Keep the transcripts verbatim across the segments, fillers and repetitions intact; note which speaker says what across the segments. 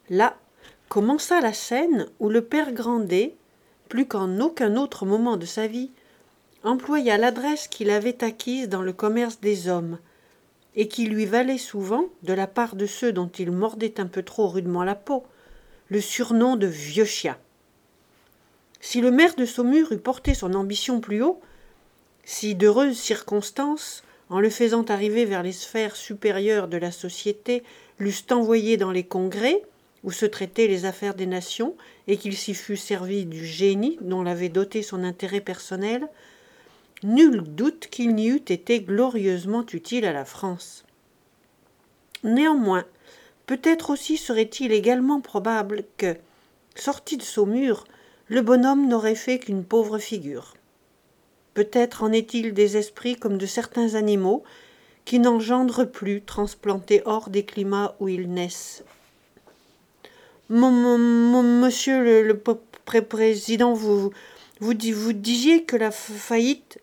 Speaker 1: Là commença la scène où le père Grandet, plus qu'en aucun autre moment de sa vie, employa l'adresse qu'il avait acquise dans le commerce des hommes, et qui lui valait souvent, de la part de ceux dont il mordait un peu trop rudement la peau, le surnom de vieux chien. Si le maire de Saumur eût porté son ambition plus haut, si d'heureuses circonstances, en le faisant arriver vers les sphères supérieures de la société, l'eussent envoyé dans les congrès, où se traitaient les affaires des nations, et qu'il s'y fût servi du génie dont l'avait doté son intérêt personnel, nul doute qu'il n'y eût été glorieusement utile à la France. Néanmoins, peut-être aussi serait-il également probable que, sorti de Saumur, le bonhomme n'aurait fait qu'une pauvre figure. Peut-être en est-il des esprits comme de certains animaux qui n'engendrent plus, transplantés hors des climats où ils naissent. Mon, mon, mon, monsieur le, le pré président, vous, vous, vous disiez que la faillite...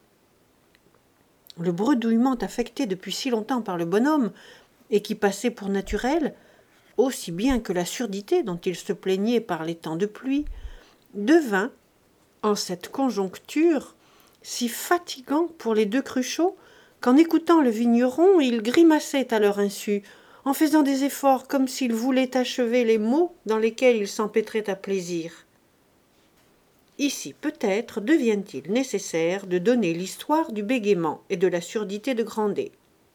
Speaker 1: Le bredouillement affecté depuis si longtemps par le bonhomme, et qui passait pour naturel, aussi bien que la surdité dont il se plaignait par les temps de pluie, devint, en cette conjoncture, si fatigant pour les deux Cruchot, qu'en écoutant le vigneron, ils grimaçaient à leur insu, en faisant des efforts comme s'ils voulaient achever les mots dans lesquels ils s'empêtraient à plaisir. Ici, peut-être, devient-il nécessaire de donner l'histoire du bégaiement et de la surdité de Grandet.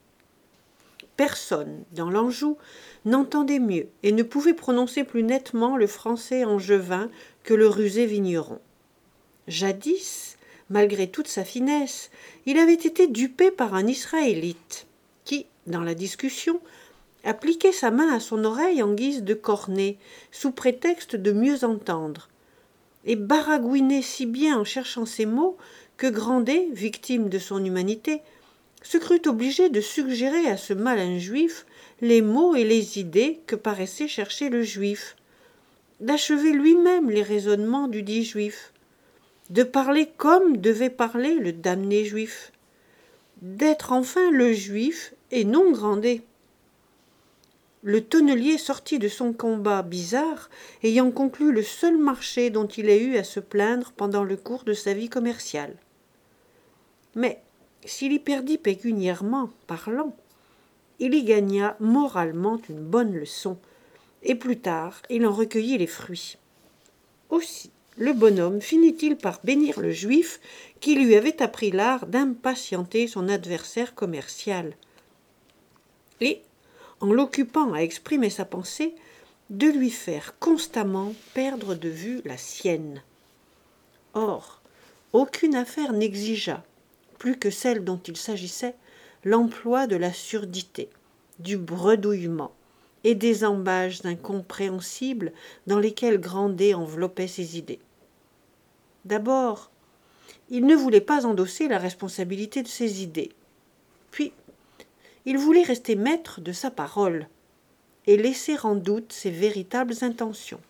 Speaker 1: Personne, dans l'Anjou, n'entendait mieux et ne pouvait prononcer plus nettement le français angevin que le rusé vigneron. Jadis, malgré toute sa finesse, il avait été dupé par un Israélite qui, dans la discussion, appliquait sa main à son oreille en guise de cornet, sous prétexte de mieux entendre, et baragouinait si bien en cherchant ses mots que Grandet, victime de son humanité, se crut obligé de suggérer à ce malin juif les mots et les idées que paraissait chercher le juif, d'achever lui-même les raisonnements du dit juif, de parler comme devait parler le damné juif, d'être enfin le juif et non Grandet. Le tonnelier sortit de son combat bizarre, ayant conclu le seul marché dont il ait eu à se plaindre pendant le cours de sa vie commerciale. Mais s'il y perdit pécuniairement parlant, il y gagna moralement une bonne leçon, et plus tard il en recueillit les fruits. Aussi, le bonhomme finit-il par bénir le juif qui lui avait appris l'art d'impatienter son adversaire commercial. Et, en l'occupant à exprimer sa pensée, de lui faire constamment perdre de vue la sienne. Or, aucune affaire n'exigea, plus que celle dont il s'agissait, l'emploi de la surdité, du bredouillement et des ambages incompréhensibles dans lesquels Grandet enveloppait ses idées. D'abord, il ne voulait pas endosser la responsabilité de ses idées. Puis, il voulait rester maître de sa parole et laisser en doute ses véritables intentions.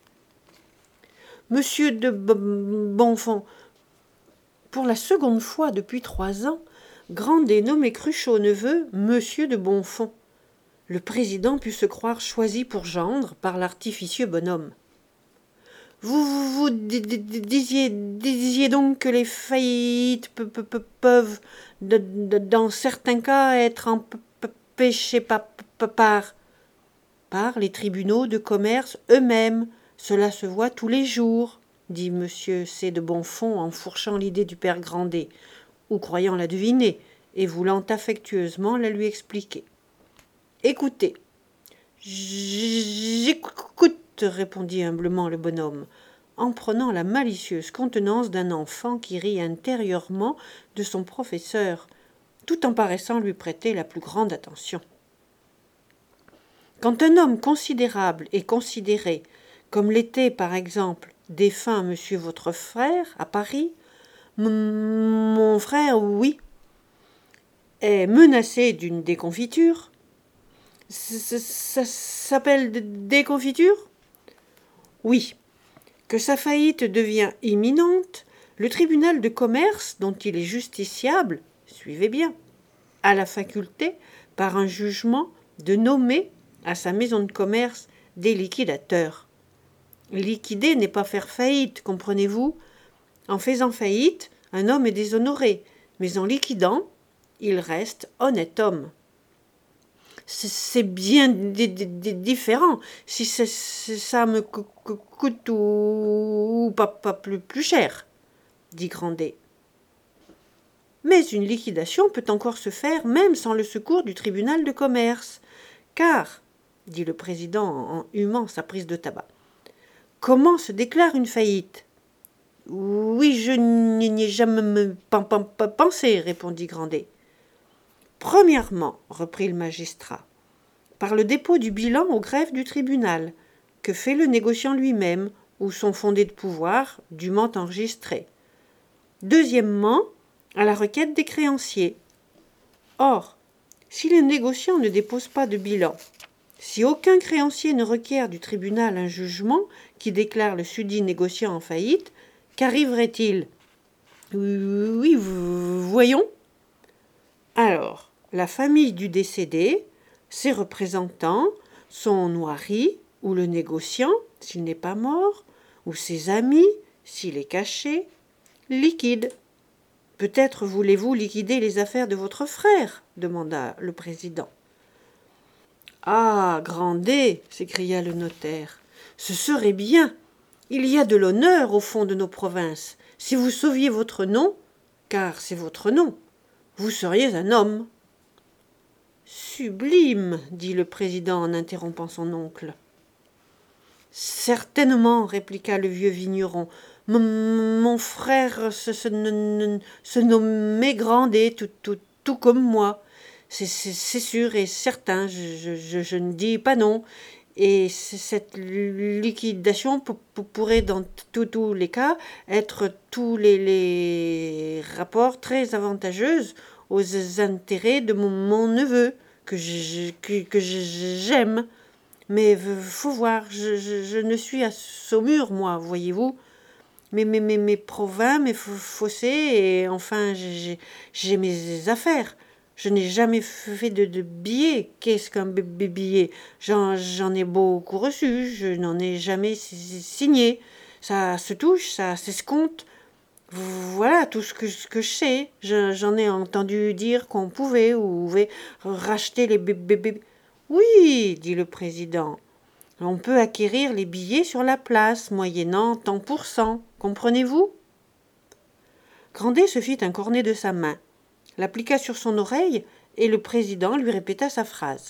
Speaker 1: Monsieur de Bonfons, pour la seconde fois depuis trois ans, Grandet nommait Cruchot neveu Monsieur de Bonfons. Le président put se croire choisi pour gendre par l'artificieux bonhomme. Vous, vous, vous disiez, disiez donc que les faillites pe, pe, pe, peuvent, de, de, dans certains cas, être empêchées par, par, par les tribunaux de commerce eux-mêmes. Cela se voit tous les jours, dit monsieur C. de Bonfons en fourchant l'idée du père Grandet, ou croyant la deviner, et voulant affectueusement la lui expliquer. Écoutez. J'écoute, répondit humblement le bonhomme, en prenant la malicieuse contenance d'un enfant qui rit intérieurement de son professeur, tout en paraissant lui prêter la plus grande attention. Quand un homme considérable est considéré, comme l'était par exemple défunt monsieur votre frère à Paris, mon frère, oui, est menacé d'une déconfiture. Ça s'appelle déconfiture ? Oui. Que sa faillite devient imminente, le tribunal de commerce, dont il est justiciable, suivez bien, a la faculté, par un jugement, de nommer à sa maison de commerce des liquidateurs. Liquider n'est pas faire faillite, comprenez-vous? En faisant faillite, un homme est déshonoré, mais en liquidant, il reste honnête homme. C'est bien différent. Si ça me coûte ou pas, pas plus, plus cher, dit Grandet. Mais une liquidation peut encore se faire même sans le secours du tribunal de commerce. Car, dit le président en humant sa prise de tabac, comment se déclare une faillite? Oui, je n'y ai jamais pensé, répondit Grandet. Premièrement, reprit le magistrat, par le dépôt du bilan au greffe du tribunal, que fait le négociant lui-même, ou son fondé de pouvoir, dûment enregistré. Deuxièmement, à la requête des créanciers. Or, si le négociant ne dépose pas de bilan, si aucun créancier ne requiert du tribunal un jugement qui déclare le susdit négociant en faillite, qu'arriverait-il? Oui, voyons. Alors, la famille du décédé, ses représentants, son noirri, ou le négociant, s'il n'est pas mort, ou ses amis, s'il est caché, liquide. Peut-être voulez-vous liquider les affaires de votre frère, demanda le président. Ah, Grandet, s'écria le notaire, ce serait bien. Il y a de l'honneur au fond de nos provinces. Si vous sauviez votre nom, car c'est votre nom, vous seriez un homme. Sublime, dit le président en interrompant son oncle. Certainement, répliqua le vieux vigneron. Mon, mon frère se, se, ne, se nommait Grandet, tout, tout, tout comme moi. C'est sûr et certain, je, je, je ne dis pas non. Et cette liquidation pourrait, dans tous les cas, être tous les, les rapports très avantageuses aux intérêts de mon, mon neveu, que je, que, que j'aime. Mais faut voir, je, je, je ne suis à Saumur, moi, voyez-vous. Mes, mes, mes, mes provins, mes fossés, et enfin, j'ai mes affaires. Je n'ai jamais fait de, de billets. Qu'est-ce qu'un billet? J'en ai beaucoup reçu, je n'en ai jamais signé. Ça se touche, ça s'escompte. Voilà tout ce que, ce que je sais. J'en ai entendu dire qu'on pouvait ou pouvait racheter les bébés. Oui, dit le président. On peut acquérir les billets sur la place, moyennant tant pour cent. Comprenez-vous? Grandet se fit un cornet de sa main, l'appliqua sur son oreille, et le président lui répéta sa phrase.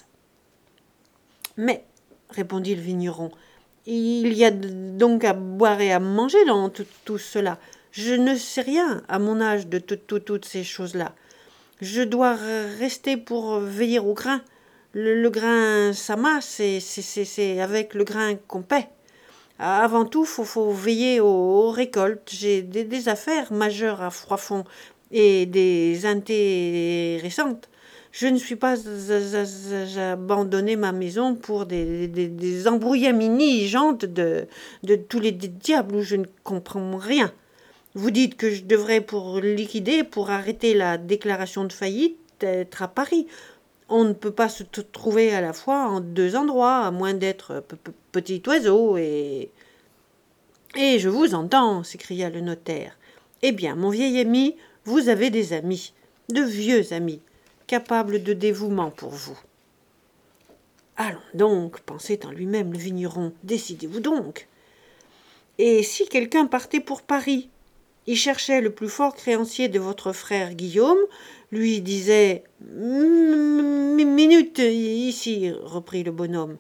Speaker 1: Mais, répondit le vigneron, il y a donc à boire et à manger dans tout, tout cela. Je ne sais rien, à mon âge, de tout, tout, toutes ces choses-là. Je dois rester pour veiller au grain. Le, le grain s'amasse, c'est avec le grain qu'on paie. Avant tout, il faut, faut veiller aux, aux récoltes. J'ai des, des affaires majeures à Froidfond et des intéressantes. Je ne suis pas abandonné ma maison pour des, des, des embrouillamini-gentes de, de tous les diables où je ne comprends rien. Vous dites que je devrais, pour liquider, pour arrêter la déclaration de faillite, être à Paris. On ne peut pas se trouver à la fois en deux endroits, à moins d'être petit oiseau et... Et je vous entends, s'écria le notaire. Eh bien, mon vieil ami, vous avez des amis, de vieux amis, capables de dévouement pour vous. Allons donc, pensait en lui-même le vigneron, décidez-vous donc. Et si quelqu'un partait pour Paris, il cherchait le plus fort créancier de votre frère Guillaume, lui disait « Minute, ici, reprit le bonhomme.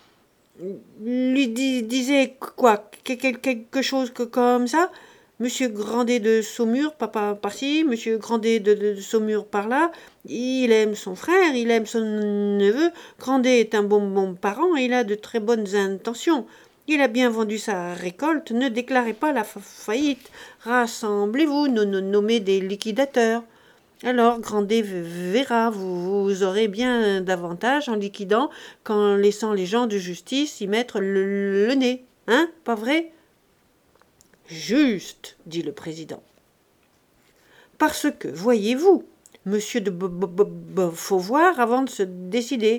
Speaker 1: Lui dis, disait quoi, quelque chose que comme ça, Monsieur Grandet de Saumur, papa par-ci, Monsieur Grandet de, de, de Saumur par-là, il aime son frère, il aime son neveu, Grandet est un bon bon parent, il a de très bonnes intentions. Il a bien vendu sa récolte, ne déclarez pas la faillite, rassemblez-vous, nommez des liquidateurs. Alors Grandet verra, vous, vous aurez bien davantage en liquidant qu'en laissant les gens de justice y mettre le, le nez, hein, pas vrai? Juste, dit le président. Parce que, voyez-vous, monsieur de Beauvoir, avant de se décider,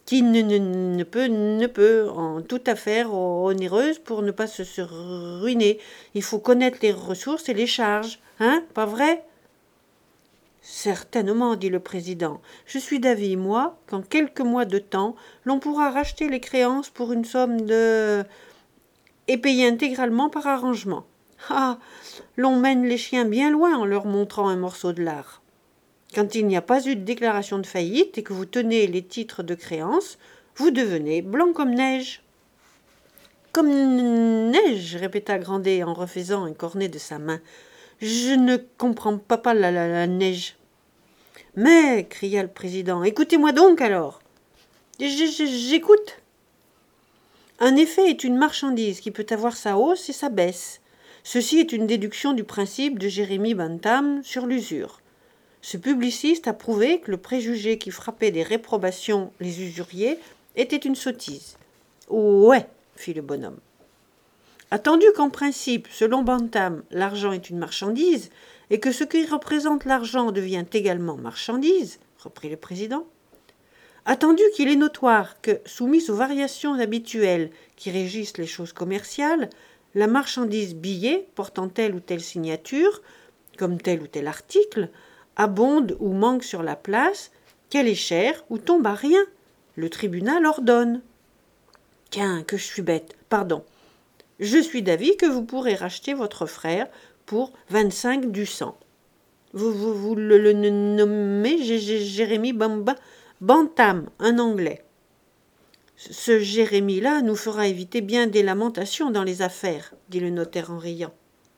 Speaker 1: Qui ne, ne, ne peut, ne peut, en toute affaire onéreuse pour ne pas se, se ruiner. Il faut connaître les ressources et les charges, hein, pas vrai ? Certainement, dit le président. Je suis d'avis, moi, qu'en quelques mois de temps, l'on pourra racheter les créances pour une somme de... et payer intégralement par arrangement. Ah, l'on mène les chiens bien loin en leur montrant un morceau de lard. Quand il n'y a pas eu de déclaration de faillite et que vous tenez les titres de créance, vous devenez blanc comme neige. Comme neige, répéta Grandet en refaisant un cornet de sa main. Je ne comprends pas, pas la, la, la neige. Mais, cria le président, écoutez-moi donc alors. J'écoute. Un effet est une marchandise qui peut avoir sa hausse et sa baisse. Ceci est une déduction du principe de Jérémie Bentham sur l'usure. Ce publiciste a prouvé que le préjugé qui frappait des réprobations les usuriers était une sottise. Ouais, fit le bonhomme. Attendu qu'en principe, selon Bentham, l'argent est une marchandise, et que ce qui représente l'argent devient également marchandise, reprit le président. Attendu qu'il est notoire que, soumise aux variations habituelles qui régissent les choses commerciales, la marchandise billet portant telle ou telle signature, comme tel ou tel article, abonde ou manque sur la place, qu'elle est chère ou tombe à rien. Le tribunal ordonne. Tiens, que je suis bête, pardon. Je suis d'avis que vous pourrez racheter votre frère pour vingt-cinq du cent. Vous, vous, vous le, le nommez Jérémie Bamba Bentham, un Anglais. Ce Jérémie-là nous fera éviter bien des lamentations dans les affaires, dit le notaire en riant.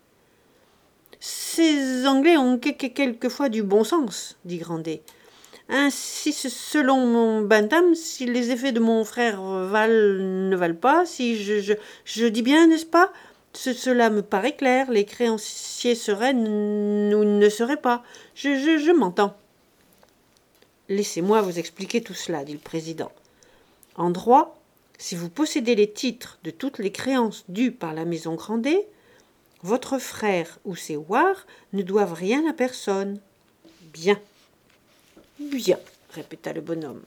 Speaker 1: Ces Anglais ont quelquefois du bon sens, dit Grandet. Ainsi, selon mon Bentham, si les effets de mon frère valent, ne valent pas, si je, je, je dis bien, n'est-ce pas ? Ce, Cela me paraît clair, les créanciers seraient ou ne seraient pas. Je, je, je m'entends. Laissez-moi vous expliquer tout cela, dit le président. En droit, si vous possédez les titres de toutes les créances dues par la maison Grandet, votre frère ou ses wares ne doivent rien à personne. Bien. Bien, répéta le bonhomme.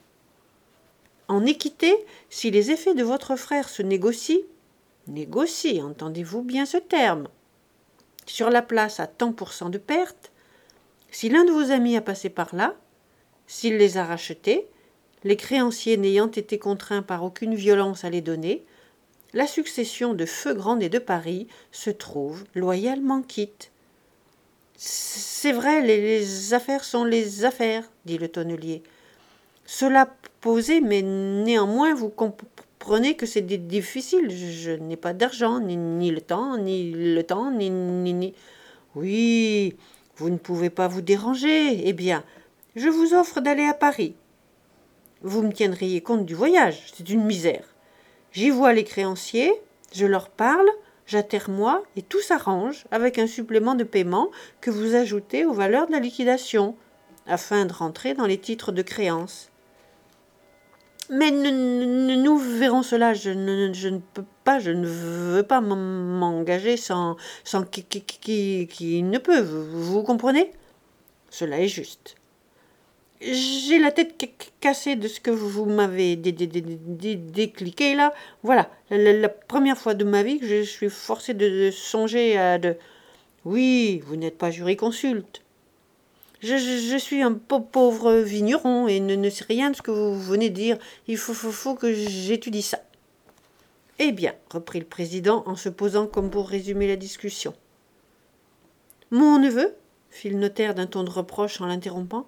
Speaker 1: En équité, si les effets de votre frère se négocient, négocient, entendez-vous bien ce terme, sur la place à tant pour cent de perte, si l'un de vos amis a passé par là, s'il les a rachetés, les créanciers n'ayant été contraints par aucune violence à les donner, la succession de feu Grandet de Paris se trouve loyalement quitte. C'est vrai, les, les affaires sont les affaires, dit le tonnelier. Cela posé, mais néanmoins vous comprenez que c'est difficile. Je, je n'ai pas d'argent, ni, ni le temps, ni le temps, ni, ni, ni... Oui, vous ne pouvez pas vous déranger. Eh bien, je vous offre d'aller à Paris. Vous me tiendriez compte du voyage, c'est une misère. J'y vois les créanciers, je leur parle, j'atterre-moi et tout s'arrange avec un supplément de paiement que vous ajoutez aux valeurs de la liquidation, afin de rentrer dans les titres de créance. Mais nous verrons cela, je ne, je ne peux pas, je ne veux pas m'engager sans, sans qui, qui, qui, qui ne peut, vous, vous comprenez ? Cela est juste. J'ai la tête cassée de ce que vous m'avez décliqué là. Voilà, la, la première fois de ma vie que je suis forcé de songer à de... Oui, vous n'êtes pas jurisconsulte. Je, je, je suis un pauvre vigneron et ne, ne sais rien de ce que vous venez de dire. Il faut, faut, faut que j'étudie ça. Eh bien, reprit le président en se posant comme pour résumer la discussion. Mon neveu, fit le notaire d'un ton de reproche en l'interrompant.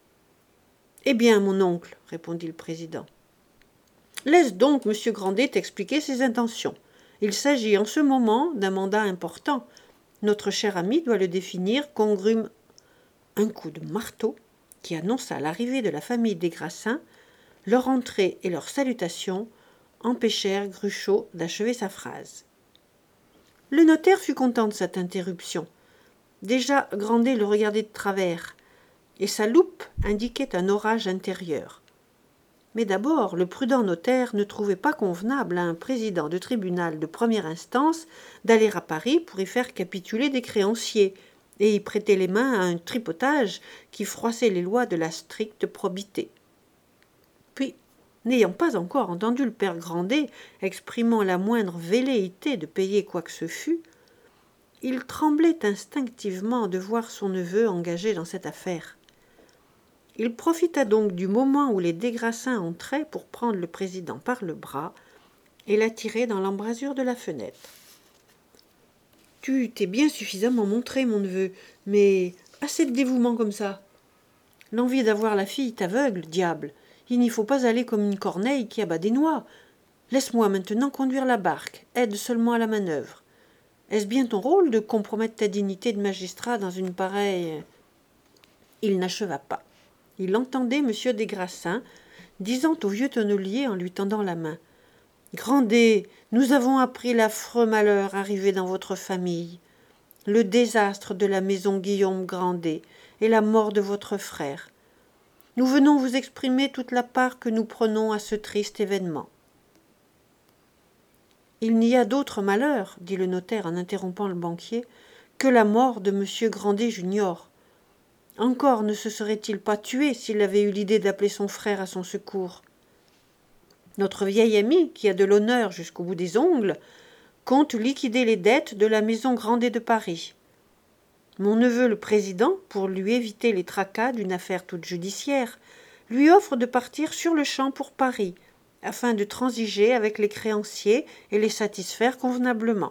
Speaker 1: Eh bien, mon oncle, répondit le président. Laisse donc M. Grandet t'expliquer ses intentions. Il s'agit en ce moment d'un mandat important. Notre cher ami doit le définir congrume. Un coup de marteau qui annonça l'arrivée de la famille des Grassins, leur entrée et leur salutation empêchèrent Gruchot d'achever sa phrase. Le notaire fut content de cette interruption. Déjà, Grandet le regardait de travers, et sa loupe indiquait un orage intérieur. Mais d'abord, le prudent notaire ne trouvait pas convenable à un président de tribunal de première instance d'aller à Paris pour y faire capituler des créanciers et y prêter les mains à un tripotage qui froissait les lois de la stricte probité. Puis, N'ayant pas encore entendu le père Grandet exprimant la moindre velléité de payer quoi que ce fût, il tremblait instinctivement de voir son neveu engagé dans cette affaire. Il profita donc du moment où les Des Grassins entraient pour prendre le président par le bras et l'attirer dans l'embrasure de la fenêtre. « Tu t'es bien suffisamment montré, mon neveu, mais assez de dévouement comme ça. L'envie d'avoir la fille t'aveugle, diable. Il n'y faut pas aller comme une corneille qui abat des noix. Laisse-moi maintenant conduire la barque, aide seulement à la manœuvre. Est-ce bien ton rôle de compromettre ta dignité de magistrat dans une pareille... » Il n'acheva pas. Il entendait M. Des Grassins disant au vieux tonnelier en lui tendant la main. « Grandet, nous avons appris l'affreux malheur arrivé dans votre famille, le désastre de la maison Guillaume Grandet et la mort de votre frère. Nous venons vous exprimer toute la part que nous prenons à ce triste événement. » « Il n'y a d'autre malheur, dit le notaire en interrompant le banquier, que la mort de M. Grandet junior. Encore ne se serait-il pas tué s'il avait eu l'idée d'appeler son frère à son secours. Notre vieil ami, qui a de l'honneur jusqu'au bout des ongles, compte liquider les dettes de la maison Grandet de Paris. Mon neveu le président, pour lui éviter les tracas d'une affaire toute judiciaire, lui offre de partir sur le champ pour Paris, afin de transiger avec les créanciers et les satisfaire convenablement.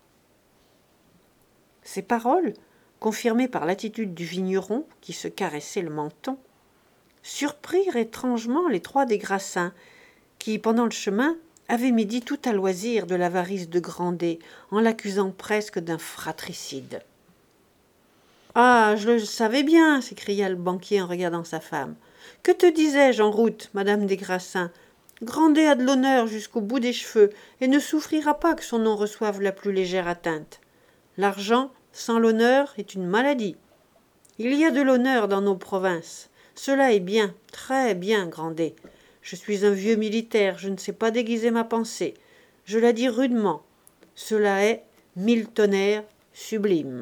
Speaker 1: Ces paroles, confirmées par l'attitude du vigneron qui se caressait le menton, surprirent étrangement les trois Des Grassins, qui, pendant le chemin, avaient médit tout à loisir de l'avarice de Grandet, en l'accusant presque d'un fratricide. « Ah, je le savais bien, s'écria le banquier en regardant sa femme. Que te disais-je en route, madame Des Grassins ? Grandet a de l'honneur jusqu'au bout des cheveux et ne souffrira pas que son nom reçoive la plus légère atteinte. L'argent, sans l'honneur, est une maladie. Il y a de l'honneur dans nos provinces. Cela est bien, très bien, Grandet. Je suis un vieux militaire, je ne sais pas déguiser ma pensée. Je la dis rudement. Cela est mille tonnerres sublime. »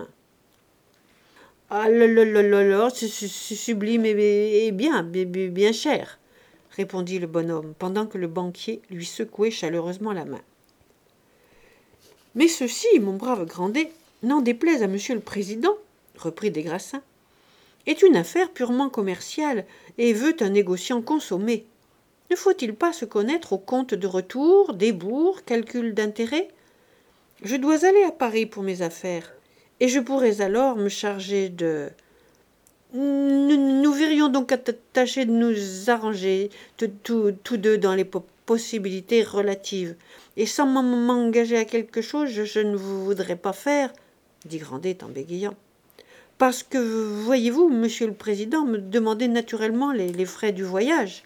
Speaker 1: « Ah là là là là là, c'est sublime et bien, bien, bien cher, » répondit le bonhomme, pendant que le banquier lui secouait chaleureusement la main. « Mais ceci, mon brave Grandet, n'en déplaise à monsieur le président, reprit Des Grassins, est une affaire purement commerciale et veut un négociant consommé. Ne faut-il pas se connaître aux comptes de retour, débours, calculs d'intérêt? Je dois aller à Paris pour mes affaires, et je pourrais alors me charger de... Nous, nous verrions donc à tâcher de nous arranger tous deux dans les possibilités relatives, et sans m'engager à quelque chose, je, je ne vous voudrais pas faire, dit Grandet en bégayant. Parce que, voyez-vous, monsieur le président me demandait naturellement les, les frais du voyage.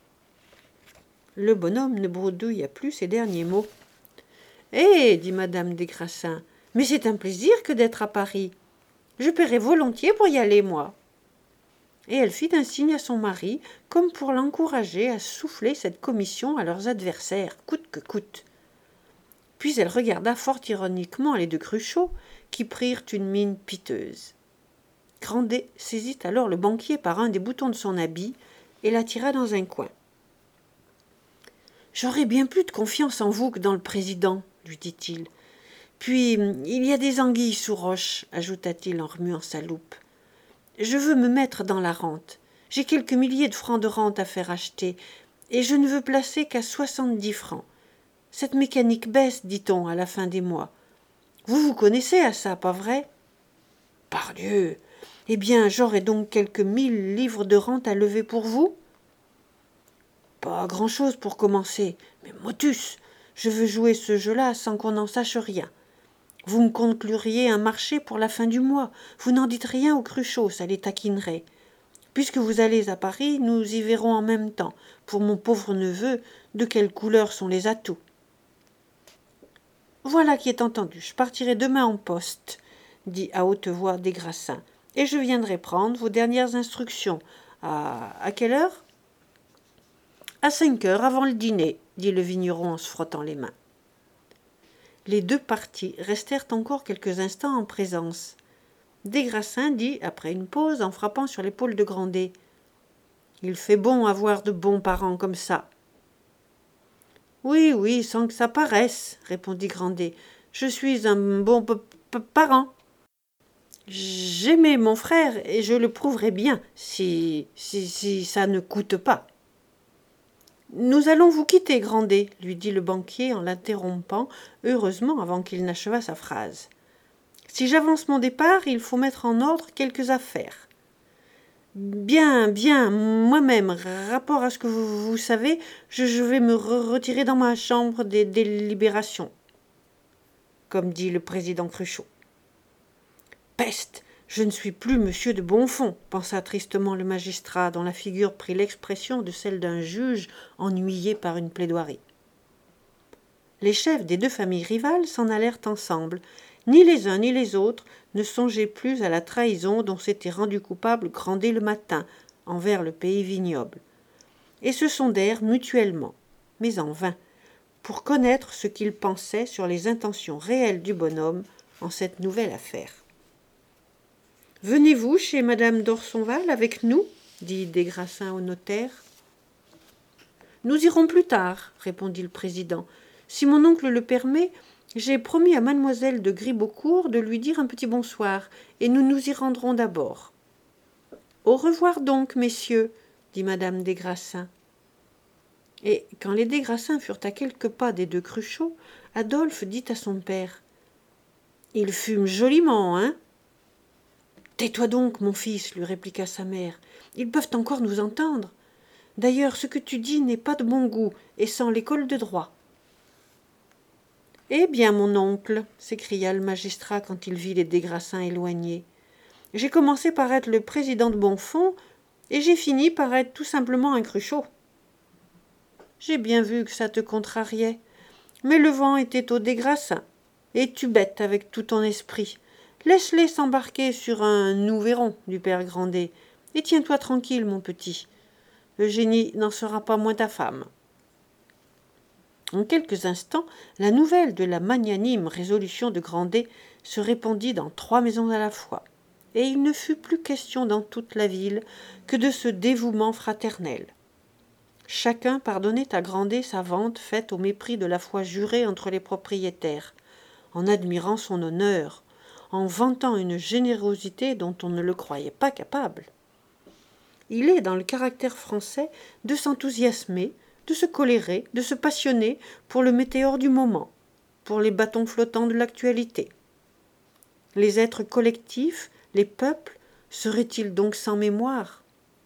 Speaker 1: Le bonhomme ne bredouilla plus ces derniers mots. Eh, dit madame Des Grassins, mais c'est un plaisir que d'être à Paris. Je paierai volontiers pour y aller, moi. Et elle fit un signe à son mari, comme pour l'encourager à souffler cette commission à leurs adversaires, coûte que coûte. Puis elle regarda fort ironiquement les deux Cruchot, qui prirent une mine piteuse. Grandet saisit alors le banquier par un des boutons de son habit et l'attira dans un coin. « J'aurais bien plus de confiance en vous que dans le président, lui dit-il. Puis, il y a des anguilles sous roche, ajouta-t-il en remuant sa loupe. Je veux me mettre dans la rente. J'ai quelques milliers de francs de rente à faire acheter, et je ne veux placer qu'à soixante-dix francs. Cette mécanique baisse, dit-on, à la fin des mois. Vous vous connaissez à ça, pas vrai? Pardieu! Eh bien, j'aurai donc quelques mille livres de rente à lever pour vous? Pas grand-chose pour commencer, mais motus, je veux jouer ce jeu-là sans qu'on n'en sache rien. Vous me concluriez un marché pour la fin du mois. Vous n'en dites rien aux Cruchot, ça les taquinerait. Puisque vous allez à Paris, nous y verrons en même temps, pour mon pauvre neveu, de quelle couleur sont les atouts. Voilà qui est entendu, je partirai demain en poste, dit à haute voix Des Grassins, et je viendrai prendre vos dernières instructions. À, à quelle heure? À cinq heures avant le dîner, dit le vigneron en se frottant les mains. Les deux partis restèrent encore quelques instants en présence. Des Grassins dit, après une pause, en frappant sur l'épaule de Grandet. « Il fait bon avoir de bons parents comme ça. Oui, oui, sans que ça paraisse, répondit Grandet. Je suis un bon p- p- parent. J'aimais mon frère et je le prouverai bien si, si, si ça ne coûte pas. Nous allons vous quitter, Grandet, lui dit le banquier en l'interrompant, heureusement avant qu'il n'achevât sa phrase. Si j'avance mon départ, il faut mettre en ordre quelques affaires. Bien, bien, moi-même, rapport à ce que vous, vous savez, je, je vais me re retirer dans ma chambre des délibérations, comme dit le président Cruchot. Peste, je ne suis plus monsieur de Bonfons, pensa tristement le magistrat, dont la figure prit l'expression de celle d'un juge ennuyé par une plaidoirie. Les chefs des deux familles rivales s'en allèrent ensemble. Ni les uns ni les autres ne songeaient plus à la trahison dont s'était rendu coupable Grandet le matin envers le pays vignoble, et se sondèrent mutuellement, mais en vain, pour connaître ce qu'ils pensaient sur les intentions réelles du bonhomme en cette nouvelle affaire. « Venez-vous chez madame d'Orsonval avec nous » dit Des Grassins au notaire. « Nous irons plus tard, » répondit le président. « Si mon oncle le permet, j'ai promis à mademoiselle de Gribeaucourt de lui dire un petit bonsoir, et nous nous y rendrons d'abord. »« Au revoir donc, messieurs, » dit madame Des Grassins. Et quand les Des Grassins furent à quelques pas des deux Cruchot, Adolphe dit à son père: « Il fume joliment, hein ?» « Tais-toi donc, mon fils, lui répliqua sa mère. Ils peuvent encore nous entendre. D'ailleurs, ce que tu dis n'est pas de bon goût et sans l'école de droit. » « Eh bien, mon oncle, s'écria le magistrat quand il vit les Des Grassins éloignés, j'ai commencé par être le président de Bonfons et j'ai fini par être tout simplement un Cruchot. J'ai bien vu que ça te contrariait, mais le vent était aux Des Grassins, et tu bêtes avec tout ton esprit. Laisse-les s'embarquer sur un « nous verrons » du père Grandet, et tiens-toi tranquille, mon petit. Eugénie n'en sera pas moins ta femme. En quelques instants, la nouvelle de la magnanime résolution de Grandet se répandit dans trois maisons à la fois, et il ne fut plus question dans toute la ville que de ce dévouement fraternel. Chacun pardonnait à Grandet sa vente faite au mépris de la foi jurée entre les propriétaires, en admirant son honneur, en vantant une générosité dont on ne le croyait pas capable. Il est dans le caractère français de s'enthousiasmer, de se colérer, de se passionner pour le météore du moment, pour les bâtons flottants de l'actualité. Les êtres collectifs, les peuples, seraient-ils donc sans mémoire?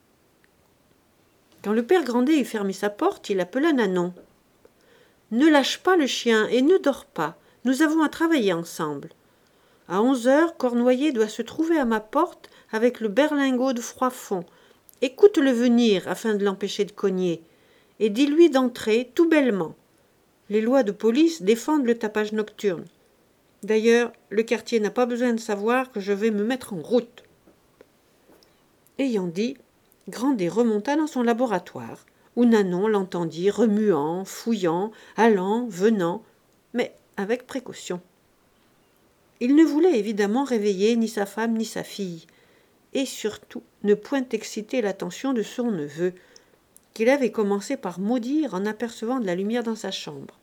Speaker 1: Quand le père Grandet eut fermé sa porte, il appela Nanon. « Ne lâche pas le chien et ne dors pas, nous avons à travailler ensemble. À onze heures, Cornoiller doit se trouver à ma porte avec le berlingot de Froidfond. Écoute-le venir afin de l'empêcher de cogner, et dis-lui d'entrer tout bellement. Les lois de police défendent le tapage nocturne. D'ailleurs, le quartier n'a pas besoin de savoir que je vais me mettre en route. » Ayant dit, Grandet remonta dans son laboratoire, où Nanon l'entendit remuant, fouillant, allant, venant, mais avec précaution. Il ne voulait évidemment réveiller ni sa femme ni sa fille, et surtout ne point exciter l'attention de son neveu, qu'il avait commencé par maudire en apercevant de la lumière dans sa chambre.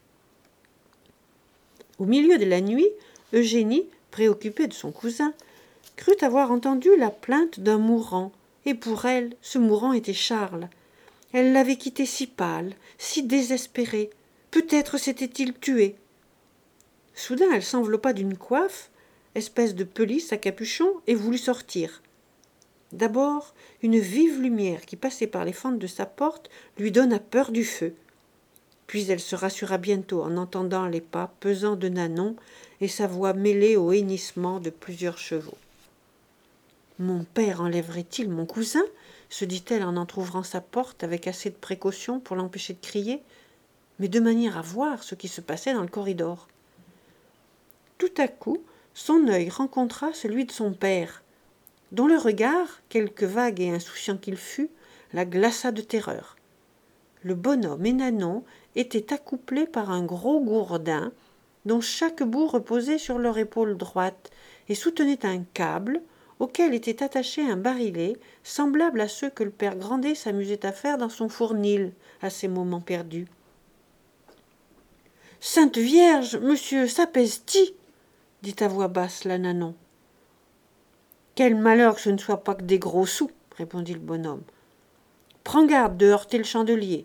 Speaker 1: Au milieu de la nuit, Eugénie, préoccupée de son cousin, crut avoir entendu la plainte d'un mourant, et pour elle, ce mourant était Charles. Elle l'avait quitté si pâle, si désespéré. Peut-être s'était-il tué. Soudain, elle s'enveloppa d'une coiffe, espèce de pelisse à capuchon, et voulut sortir. D'abord, une vive lumière qui passait par les fentes de sa porte lui donna peur du feu. Puis elle se rassura bientôt en entendant les pas pesants de Nanon et sa voix mêlée au hennissement de plusieurs chevaux. « Mon père enlèverait-il mon cousin ?» se dit-elle en entr'ouvrant sa porte avec assez de précaution pour l'empêcher de crier, mais de manière à voir ce qui se passait dans le corridor. Tout à coup, son œil rencontra celui de son père, dont le regard, quelque vague et insouciant qu'il fût, la glaça de terreur. Le bonhomme et Nanon étaient accouplés par un gros gourdin, dont chaque bout reposait sur leur épaule droite et soutenait un câble auquel était attaché un barillet semblable à ceux que le père Grandet s'amusait à faire dans son fournil à ses moments perdus. Sainte Vierge, monsieur, sapristi, dit à voix basse la Nanon. Quel malheur que ce ne soit pas que des gros sous, répondit le bonhomme. Prends garde de heurter le chandelier.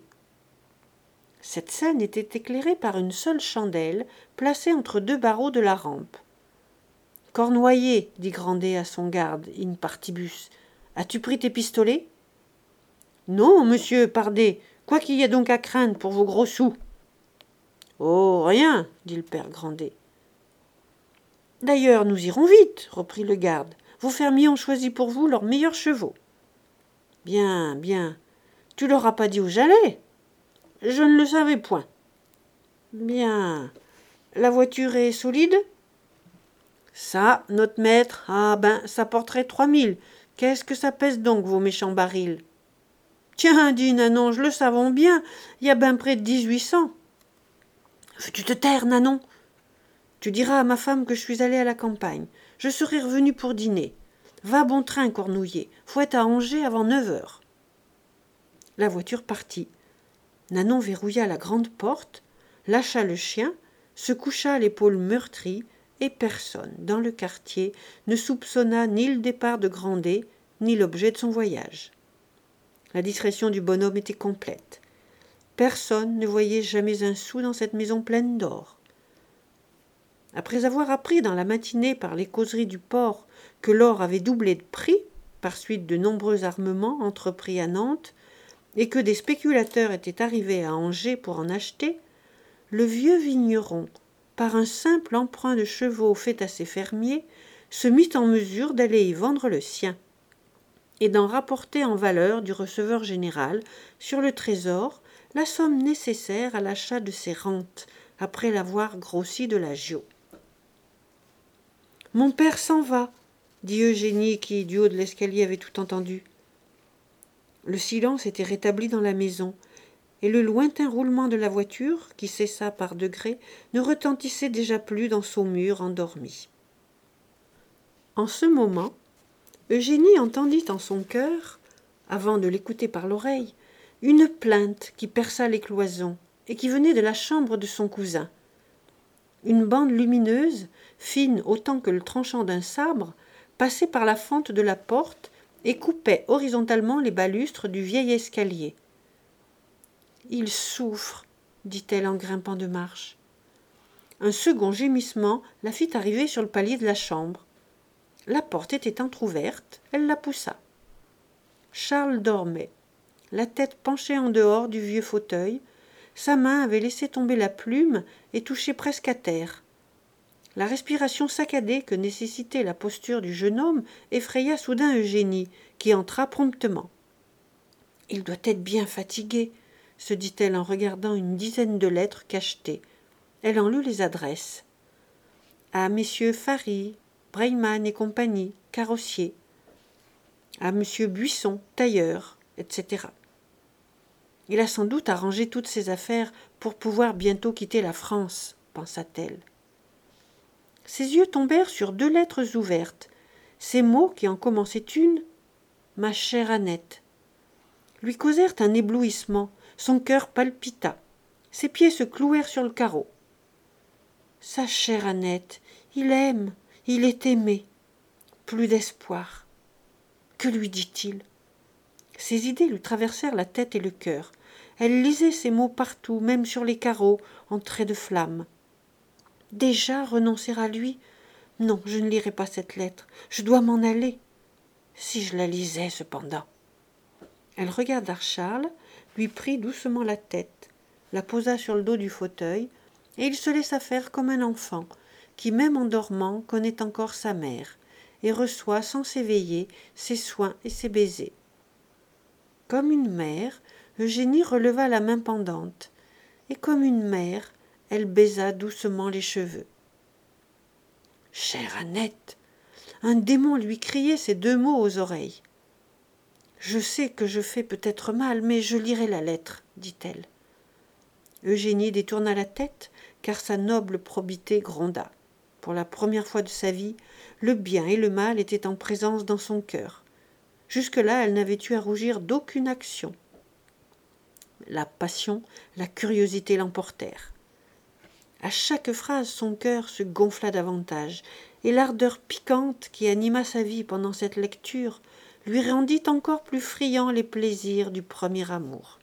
Speaker 1: Cette scène était éclairée par une seule chandelle placée entre deux barreaux de la rampe. Cornoiller, dit Grandet à son garde, in partibus, as-tu pris tes pistolets? Non, monsieur Pardet, quoi qu'il y ait donc à craindre pour vos gros sous? Oh, rien, dit le père Grandet. D'ailleurs, nous irons vite, reprit le garde. Vos fermiers ont choisi pour vous leurs meilleurs chevaux. Bien, bien. Tu leur as pas dit où j'allais? Je ne le savais point. Bien. La voiture est solide? Ça, notre maître, ah ben, ça porterait trois mille. Qu'est-ce que ça pèse donc, vos méchants barils? Tiens, dit Nanon, je le savons bien, il y a ben près de dix-huit cents. Veux-tu te taire, Nanon? Tu diras à ma femme que je suis allée à la campagne. Je serai revenue pour dîner. Va bon train, Cornouiller. Faut être à Angers avant neuf heures. La voiture partit. Nanon verrouilla la grande porte, lâcha le chien, se coucha à l'épaule meurtrie, et personne, dans le quartier, ne soupçonna ni le départ de Grandet, ni l'objet de son voyage. La discrétion du bonhomme était complète. Personne ne voyait jamais un sou dans cette maison pleine d'or. Après avoir appris dans la matinée par les causeries du port que l'or avait doublé de prix, par suite de nombreux armements entrepris à Nantes, et que des spéculateurs étaient arrivés à Angers pour en acheter, le vieux vigneron, par un simple emprunt de chevaux fait à ses fermiers, se mit en mesure d'aller y vendre le sien, et d'en rapporter en valeur du receveur général sur le trésor la somme nécessaire à l'achat de ses rentes, après l'avoir grossi de l'agio. « Mon père s'en va, » dit Eugénie qui, du haut de l'escalier, avait tout entendu. Le silence était rétabli dans la maison, et le lointain roulement de la voiture, qui cessa par degrés, ne retentissait déjà plus dans Saumur endormi. En ce moment, Eugénie entendit en son cœur, avant de l'écouter par l'oreille, une plainte qui perça les cloisons et qui venait de la chambre de son cousin. Une bande lumineuse, fine autant que le tranchant d'un sabre, passait par la fente de la porte et coupait horizontalement les balustres du vieil escalier. « Il souffre, » dit-elle en grimpant de marche. Un second gémissement la fit arriver sur le palier de la chambre. La porte était entr'ouverte, elle la poussa. Charles dormait, la tête penchée en dehors du vieux fauteuil. Sa main avait laissé tomber la plume et touchait presque à terre. La respiration saccadée que nécessitait la posture du jeune homme effraya soudain Eugénie, qui entra promptement. « Il doit être bien fatigué, » se dit-elle en regardant une dizaine de lettres cachetées. Elle en lut les adresses. À messieurs Fary, Breyman et compagnie, carrossier. À monsieur Buisson, tailleur, et cetera. Il a sans doute arrangé toutes ses affaires pour pouvoir bientôt quitter la France, pensa-t-elle. Ses yeux tombèrent sur deux lettres ouvertes, ces mots qui en commençaient une, « Ma chère Annette », lui causèrent un éblouissement, son cœur palpita, ses pieds se clouèrent sur le carreau. Sa chère Annette, il aime, il est aimé. Plus d'espoir. Que lui dit-il? Ces idées lui traversèrent la tête et le cœur. Elle lisait ces mots partout, même sur les carreaux, en traits de flamme. Déjà renoncer à lui? Non, je ne lirai pas cette lettre. Je dois m'en aller. Si je la lisais, cependant. Elle regarda Charles, lui prit doucement la tête, la posa sur le dos du fauteuil, et il se laissa faire comme un enfant, qui, même en dormant, connaît encore sa mère, et reçoit, sans s'éveiller, ses soins et ses baisers. Comme une mère, Eugénie releva la main pendante, et comme une mère, elle baisa doucement les cheveux. « Chère Annette !» Un démon lui criait ces deux mots aux oreilles. « Je sais que je fais peut-être mal, mais je lirai la lettre, » dit-elle. Eugénie détourna la tête, car sa noble probité gronda. Pour la première fois de sa vie, le bien et le mal étaient en présence dans son cœur. Jusque-là, elle n'avait eu à rougir d'aucune action. La passion, la curiosité l'emportèrent. À chaque phrase, son cœur se gonfla davantage, et l'ardeur piquante qui anima sa vie pendant cette lecture lui rendit encore plus friand les plaisirs du premier amour.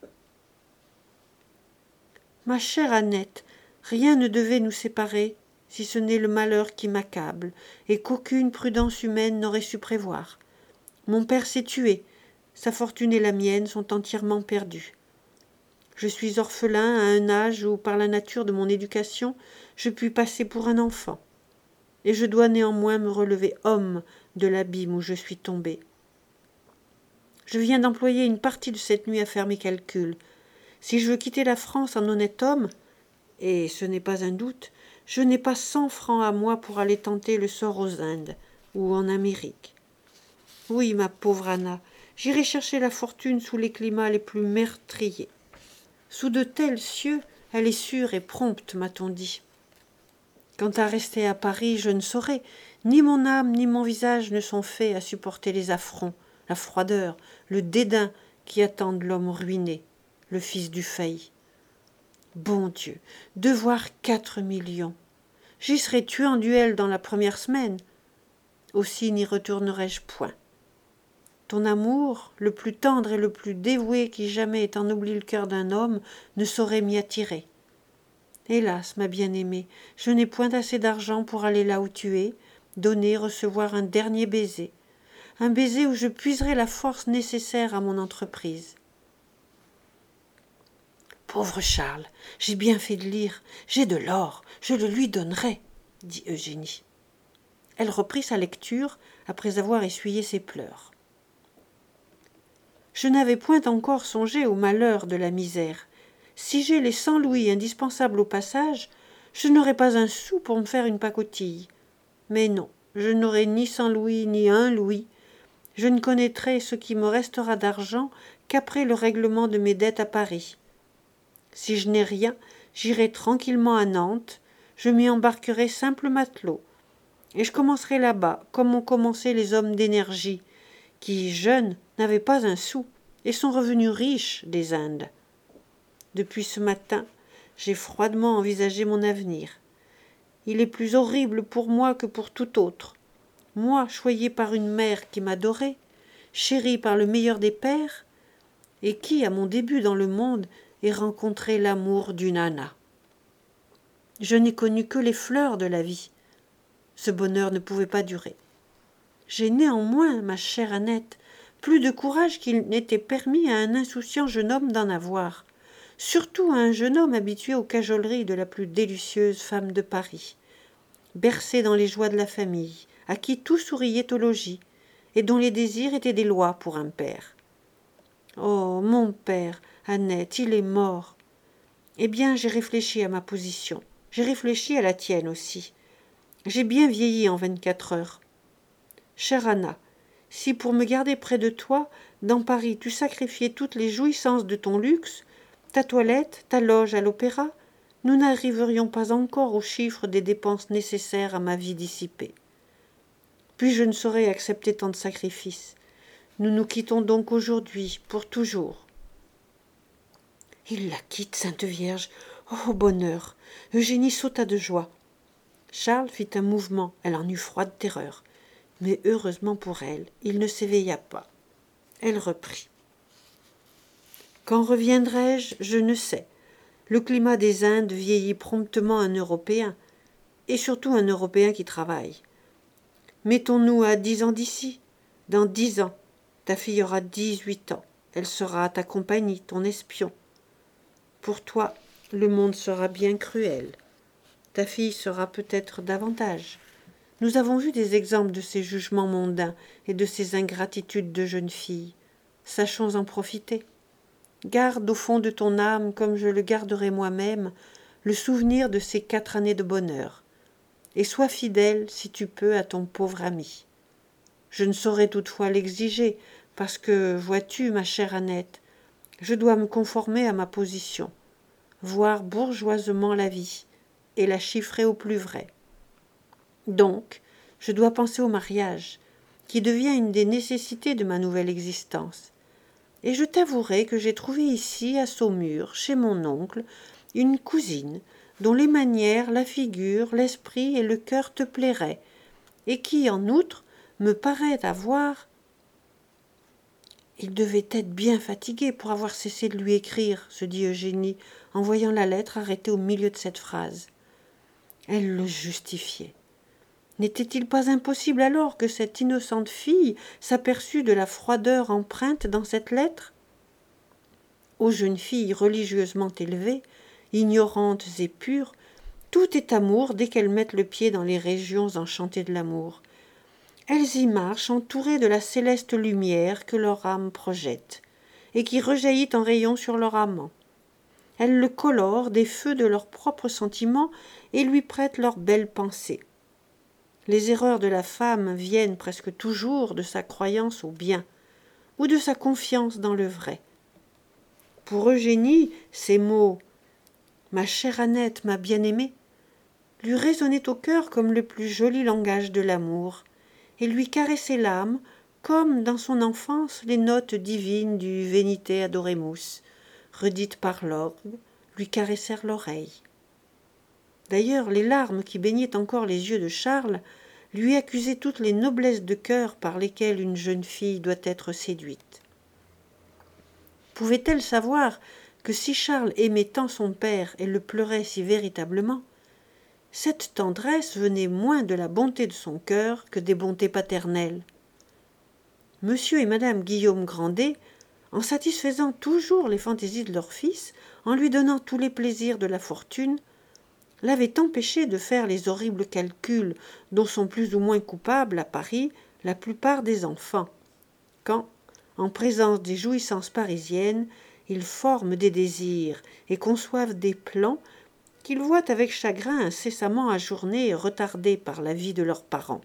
Speaker 1: Ma chère Annette, rien ne devait nous séparer, si ce n'est le malheur qui m'accable, et qu'aucune prudence humaine n'aurait su prévoir. Mon père s'est tué, sa fortune et la mienne sont entièrement perdues. Je suis orphelin à un âge où, par la nature de mon éducation, je puis passer pour un enfant. Et je dois néanmoins me relever homme de l'abîme où je suis tombé. Je viens d'employer une partie de cette nuit à faire mes calculs. Si je veux quitter la France en honnête homme, et ce n'est pas un doute, je n'ai pas cent francs à moi pour aller tenter le sort aux Indes ou en Amérique. Oui, ma pauvre Anna, j'irai chercher la fortune sous les climats les plus meurtriers. Sous de tels cieux, elle est sûre et prompte, m'a-t-on dit. Quant à rester à Paris, je ne saurais. Ni mon âme ni mon visage ne sont faits à supporter les affronts, la froideur, le dédain qui attendent l'homme ruiné, le fils du failli. Bon Dieu, devoir quatre millions. J'y serais tué en duel dans la première semaine. Aussi n'y retournerai-je point. Ton amour, le plus tendre et le plus dévoué qui jamais ait ennobli le cœur d'un homme, ne saurait m'y attirer. Hélas, ma bien-aimée, je n'ai point assez d'argent pour aller là où tu es, donner, recevoir un dernier baiser, un baiser où je puiserai la force nécessaire à mon entreprise. Pauvre Charles, j'ai bien fait de lire, j'ai de l'or, je le lui donnerai, dit Eugénie. Elle reprit sa lecture après avoir essuyé ses pleurs. Je n'avais point encore songé au malheur de la misère. Si j'ai les cent louis indispensables au passage, je n'aurai pas un sou pour me faire une pacotille. Mais non, je n'aurai ni cent louis ni un louis. Je ne connaîtrai ce qui me restera d'argent qu'après le règlement de mes dettes à Paris. Si je n'ai rien, j'irai tranquillement à Nantes, je m'y embarquerai simple matelot, et je commencerai là-bas, comme ont commencé les hommes d'énergie, qui, jeunes, n'avaient pas un sou, et sont revenus riches des Indes. Depuis ce matin, j'ai froidement envisagé mon avenir. Il est plus horrible pour moi que pour tout autre. Moi, choyé par une mère qui m'adorait, chéri par le meilleur des pères, et qui, à mon début dans le monde, ai rencontré l'amour d'une Anna. Je n'ai connu que les fleurs de la vie. Ce bonheur ne pouvait pas durer. J'ai néanmoins, ma chère Annette, plus de courage qu'il n'était permis à un insouciant jeune homme d'en avoir, surtout à un jeune homme habitué aux cajoleries de la plus délicieuse femme de Paris, bercé dans les joies de la famille, à qui tout souriait au logis, et dont les désirs étaient des lois pour un père. Oh, mon père, Annette, il est mort. Eh bien, j'ai réfléchi à ma position. J'ai réfléchi à la tienne aussi. J'ai bien vieilli en vingt-quatre heures. Chère Anna, si pour me garder près de toi, dans Paris, tu sacrifiais toutes les jouissances de ton luxe, ta toilette, ta loge à l'opéra, nous n'arriverions pas encore au chiffre des dépenses nécessaires à ma vie dissipée. Puis je ne saurais accepter tant de sacrifices. Nous nous quittons donc aujourd'hui, pour toujours. Il la quitte, Sainte Vierge. Oh, bonheur! Eugénie sauta de joie. Charles fit un mouvement, elle en eut froide terreur. Mais heureusement pour elle, il ne s'éveilla pas. Elle reprit. Quand reviendrai-je, je ne sais. Le climat des Indes vieillit promptement un Européen, et surtout un Européen qui travaille. Mettons-nous à dix ans d'ici. Dans dix ans, ta fille aura dix-huit ans. Elle sera ta compagnie, ton espion. Pour toi, le monde sera bien cruel. Ta fille sera peut-être davantage. Nous avons vu des exemples de ces jugements mondains et de ces ingratitudes de jeunes filles. Sachons en profiter. Garde au fond de ton âme, comme je le garderai moi-même, le souvenir de ces quatre années de bonheur, et sois fidèle, si tu peux, à ton pauvre ami. Je ne saurais toutefois l'exiger, parce que, vois-tu, ma chère Annette, je dois me conformer à ma position, voir bourgeoisement la vie, et la chiffrer au plus vrai. Donc, je dois penser au mariage, qui devient une des nécessités de ma nouvelle existence. Et je t'avouerai que j'ai trouvé ici, à Saumur, chez mon oncle, une cousine, dont les manières, la figure, l'esprit et le cœur te plairaient, et qui, en outre, me paraît avoir... » Il devait être bien fatigué pour avoir cessé de lui écrire, se dit Eugénie, en voyant la lettre arrêtée au milieu de cette phrase. Elle le justifiait. N'était-il pas impossible alors que cette innocente fille s'aperçût de la froideur empreinte dans cette lettre? Aux jeunes filles religieusement élevées, ignorantes et pures, tout est amour dès qu'elles mettent le pied dans les régions enchantées de l'amour. Elles y marchent entourées de la céleste lumière que leur âme projette, et qui rejaillit en rayons sur leur amant. Elles le colorent des feux de leurs propres sentiments et lui prêtent leurs belles pensées. Les erreurs de la femme viennent presque toujours de sa croyance au bien, ou de sa confiance dans le vrai. Pour Eugénie, ces mots « ma chère Annette, ma bien-aimée » lui résonnaient au cœur comme le plus joli langage de l'amour, et lui caressait l'âme comme, dans son enfance, les notes divines du Venite adoremus, redites par l'orgue, lui caressèrent l'oreille. D'ailleurs, les larmes qui baignaient encore les yeux de Charles lui accusaient toutes les noblesses de cœur par lesquelles une jeune fille doit être séduite. Pouvait-elle savoir que si Charles aimait tant son père et le pleurait si véritablement, cette tendresse venait moins de la bonté de son cœur que des bontés paternelles. Monsieur et madame Guillaume Grandet, en satisfaisant toujours les fantaisies de leur fils, en lui donnant tous les plaisirs de la fortune, l'avaient empêché de faire les horribles calculs dont sont plus ou moins coupables à Paris la plupart des enfants, quand, en présence des jouissances parisiennes, ils forment des désirs et conçoivent des plans qu'ils voient avec chagrin incessamment ajournés et retardés par la vie de leurs parents.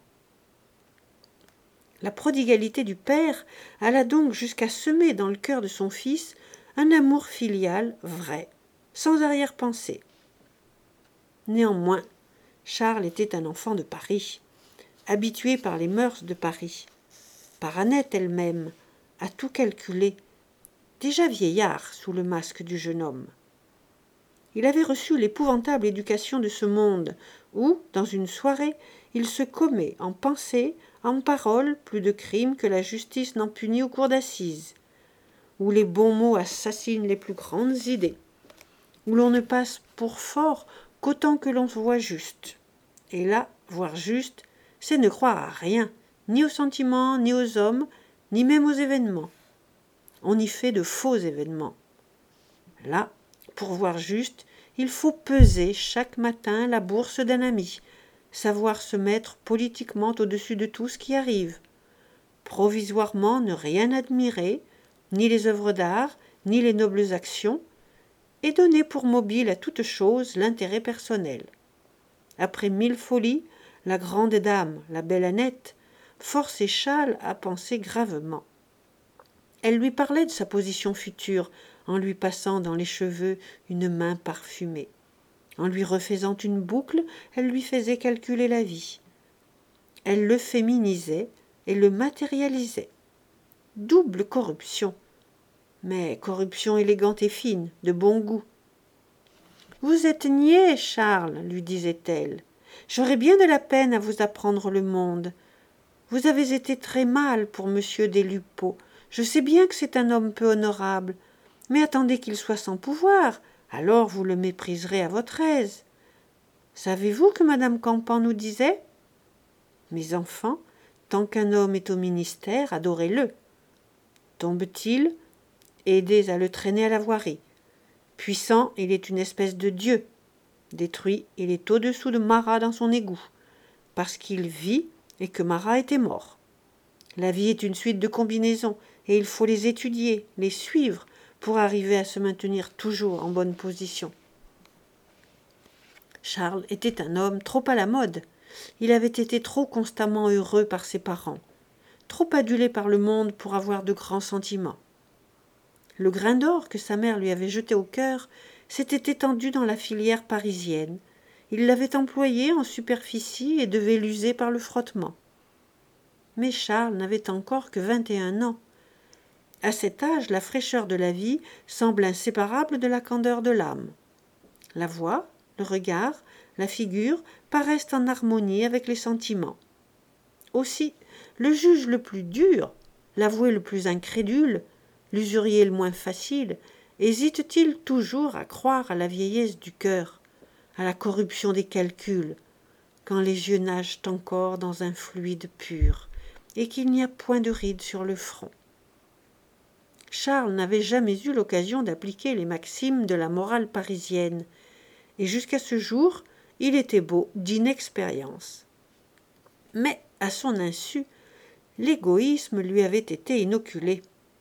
Speaker 1: La prodigalité du père alla donc jusqu'à semer dans le cœur de son fils un amour filial vrai, sans arrière-pensée. Néanmoins, Charles était un enfant de Paris, habitué par les mœurs de Paris, par Annette elle-même, à tout calculer, déjà vieillard sous le masque du jeune homme. Il avait reçu l'épouvantable éducation de ce monde où, dans une soirée, il se commet en pensée, en parole, plus de crimes que la justice n'en punit aux cours d'assises, où les bons mots assassinent les plus grandes idées, où l'on ne passe pour fort qu'autant que l'on voit juste. Et là, voir juste, c'est ne croire à rien, ni aux sentiments, ni aux hommes, ni même aux événements. On y fait de faux événements. Là, pour voir juste, il faut peser chaque matin la bourse d'un ami, savoir se mettre politiquement au-dessus de tout ce qui arrive, provisoirement ne rien admirer, ni les œuvres d'art, ni les nobles actions, et donner pour mobile à toute chose l'intérêt personnel. Après mille folies, la grande dame, la belle Annette, forçait Charles à penser gravement. Elle lui parlait de sa position future, en lui passant dans les cheveux une main parfumée. En lui refaisant une boucle, elle lui faisait calculer la vie. Elle le féminisait et le matérialisait. Double corruption, mais corruption élégante et fine, de bon goût. « Vous êtes niais, Charles, lui disait-elle. J'aurais bien de la peine à vous apprendre le monde. Vous avez été très mal pour monsieur des Lupeaulx. Je sais bien que c'est un homme peu honorable, mais attendez qu'il soit sans pouvoir, alors vous le mépriserez à votre aise. Savez-vous que madame Campan nous disait ? Mes enfants, tant qu'un homme est au ministère, adorez-le. Tombe-t-il, aidez à le traîner à la voirie. Puissant, il est une espèce de dieu. Détruit, il est au-dessous de Marat dans son égout, parce qu'il vit et que Marat était mort. La vie est une suite de combinaisons, et il faut les étudier, les suivre, pour arriver à se maintenir toujours en bonne position. Charles était un homme trop à la mode. Il avait été trop constamment heureux par ses parents, trop adulé par le monde pour avoir de grands sentiments. Le grain d'or que sa mère lui avait jeté au cœur s'était étendu dans la filière parisienne. Il l'avait employé en superficie et devait l'user par le frottement. Mais Charles n'avait encore que vingt et un ans. À cet âge, la fraîcheur de la vie semble inséparable de la candeur de l'âme. La voix, le regard, la figure paraissent en harmonie avec les sentiments. Aussi, le juge le plus dur, l'avoué le plus incrédule, l'usurier le moins facile, hésite-t-il toujours à croire à la vieillesse du cœur, à la corruption des calculs, quand les yeux nagent encore dans un fluide pur et qu'il n'y a point de rides sur le front. Charles n'avait jamais eu l'occasion d'appliquer les maximes de la morale parisienne, et jusqu'à ce jour, il était beau d'inexpérience. Mais, à son insu, l'égoïsme lui avait été inoculé.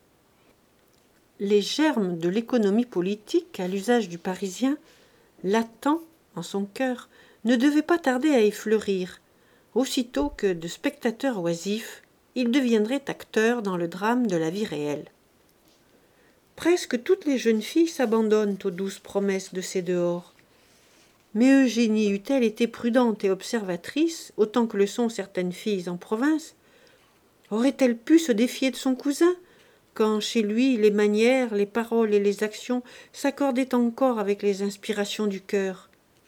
Speaker 1: Les germes de l'économie politique à l'usage du Parisien, latents en son cœur, ne devaient pas tarder à effleurir. Aussitôt que, de spectateur oisif, il deviendrait acteur dans le drame de la vie réelle. Presque toutes les jeunes filles s'abandonnent aux douces promesses de ces dehors. Mais Eugénie eût-elle été prudente et observatrice, autant que le sont certaines filles en province? Aurait-elle pu se défier de son cousin, quand chez lui les manières, les paroles et les actions s'accordaient encore avec les inspirations du cœur?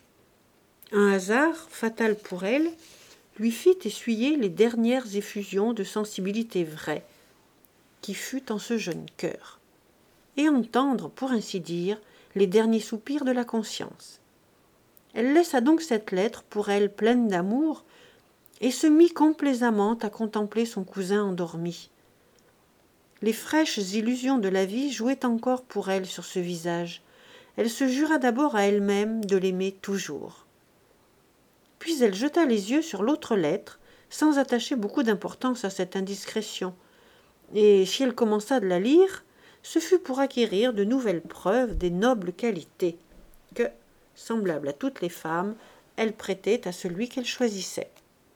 Speaker 1: Un hasard, fatal pour elle, lui fit essuyer les dernières effusions de sensibilité vraie qui fut en ce jeune cœur, et entendre, pour ainsi dire, les derniers soupirs de la conscience. Elle laissa donc cette lettre pour elle pleine d'amour et se mit complaisamment à contempler son cousin endormi. Les fraîches illusions de la vie jouaient encore pour elle sur ce visage. Elle se jura d'abord à elle-même de l'aimer toujours. Puis elle jeta les yeux sur l'autre lettre, sans attacher beaucoup d'importance à cette indiscrétion, et si elle commença de la lire, ce fut pour acquérir de nouvelles preuves des nobles qualités que, semblable à toutes les femmes, elle prêtait à celui qu'elle choisissait.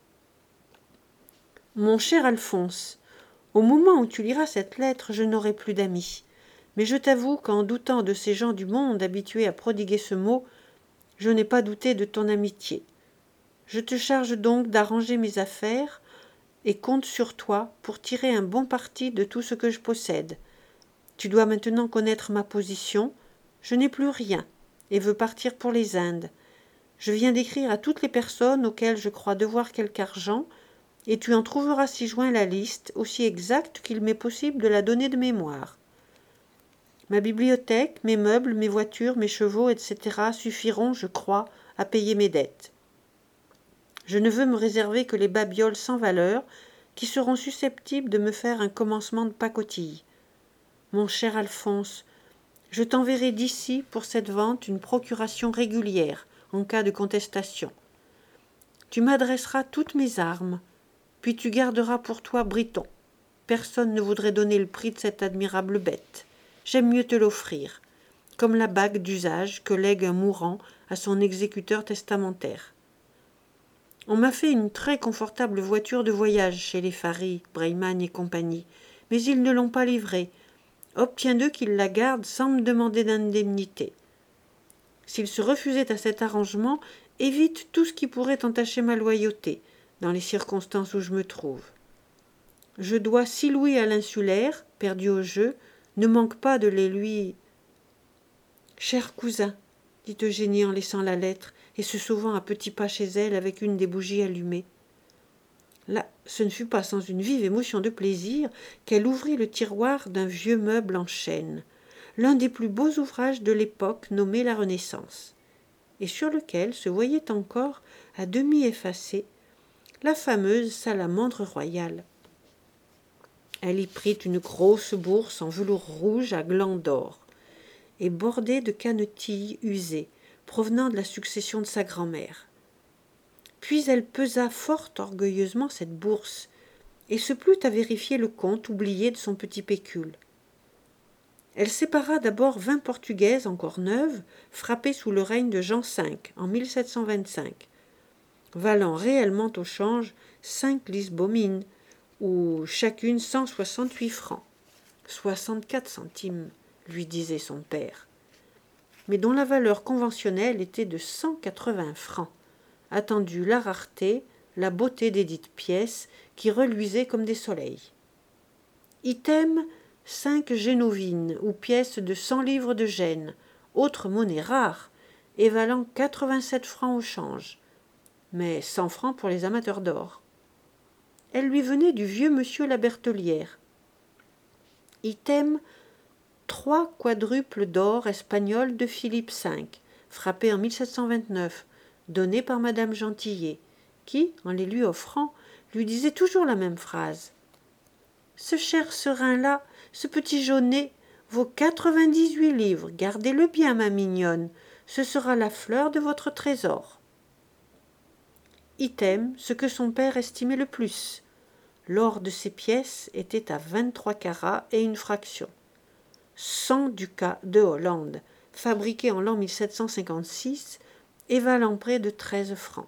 Speaker 1: Mon cher Alphonse, au moment où tu liras cette lettre, je n'aurai plus d'amis, mais je t'avoue qu'en doutant de ces gens du monde habitués à prodiguer ce mot, je n'ai pas douté de ton amitié. Je te charge donc d'arranger mes affaires et compte sur toi pour tirer un bon parti de tout ce que je possède. Tu dois maintenant connaître ma position. Je n'ai plus rien et veux partir pour les Indes. Je viens d'écrire à toutes les personnes auxquelles je crois devoir quelque argent, et tu en trouveras ci-joint la liste, aussi exacte qu'il m'est possible de la donner de mémoire. Ma bibliothèque, mes meubles, mes voitures, mes chevaux, et cetera suffiront, je crois, à payer mes dettes. Je ne veux me réserver que les babioles sans valeur qui seront susceptibles de me faire un commencement de pacotille. Mon cher Alphonse, je t'enverrai d'ici pour cette vente une procuration régulière en cas de contestation. Tu m'adresseras toutes mes armes, puis tu garderas pour toi Briton. Personne ne voudrait donner le prix de cette admirable bête. J'aime mieux te l'offrir, comme la bague d'usage que lègue un mourant à son exécuteur testamentaire. On m'a fait une très confortable voiture de voyage chez les Farry, Breyman et compagnie, mais ils ne l'ont pas livrée. Obtiens d'eux qu'ils la gardent sans me demander d'indemnité. S'ils se refusaient à cet arrangement, évite tout ce qui pourrait entacher ma loyauté, dans les circonstances où je me trouve. Je dois six louis à l'insulaire, perdu au jeu, ne manque pas de les lui... Cher cousin, dit Eugénie en laissant la lettre et se sauvant à petits pas chez elle avec une des bougies allumées. Là, ce ne fut pas sans une vive émotion de plaisir qu'elle ouvrit le tiroir d'un vieux meuble en chêne, l'un des plus beaux ouvrages de l'époque nommé la Renaissance, et sur lequel se voyait encore, à demi effacée, la fameuse salamandre royale. Elle y prit une grosse bourse en velours rouge à glands d'or, et bordée de cannetilles usées, provenant de la succession de sa grand-mère. Puis elle pesa fort orgueilleusement cette bourse, et se plut à vérifier le compte oublié de son petit pécule. Elle sépara d'abord vingt portugaises encore neuves, frappées sous le règne de Jean cinq, en mille sept cent vingt-cinq, valant réellement au change cinq lisbomines, ou chacune cent soixante-huit francs, soixante-quatre centimes, lui disait son père, mais dont la valeur conventionnelle était de cent quatre-vingts francs, attendu la rareté, la beauté des dites pièces qui reluisaient comme des soleils. Item, cinq génovines ou pièces de cent livres de Gênes, autre monnaie rare, et valant quatre-vingt-sept francs au change, mais cent francs pour les amateurs d'or. Elle lui venait du vieux monsieur la Bertellière. Item, trois quadruples d'or espagnol de Philippe cinq, frappés en mille sept cent vingt-neuf, donnés par madame Gentillet, qui, en les lui offrant, lui disait toujours la même phrase. « Ce cher serin-là, ce petit jaunet, vaut quatre-vingt-dix-huit livres, gardez-le bien, ma mignonne, ce sera la fleur de votre trésor. » Item, ce que son père estimait le plus. L'or de ces pièces était à vingt-trois carats et une fraction. Cent ducats de Hollande, fabriqués en l'an mille sept cent cinquante-six et valant près de treize francs.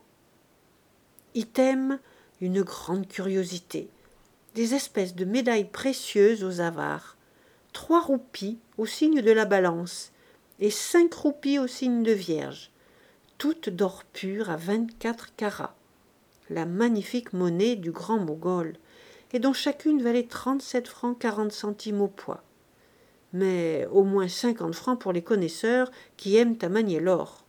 Speaker 1: Item, une grande curiosité, des espèces de médailles précieuses aux avares, trois roupies au signe de la balance et cinq roupies au signe de vierge, toutes d'or pur à vingt-quatre carats, la magnifique monnaie du grand Mogol, et dont chacune valait trente-sept francs quarante centimes au poids, mais au moins cinquante francs pour les connaisseurs qui aiment à manier l'or.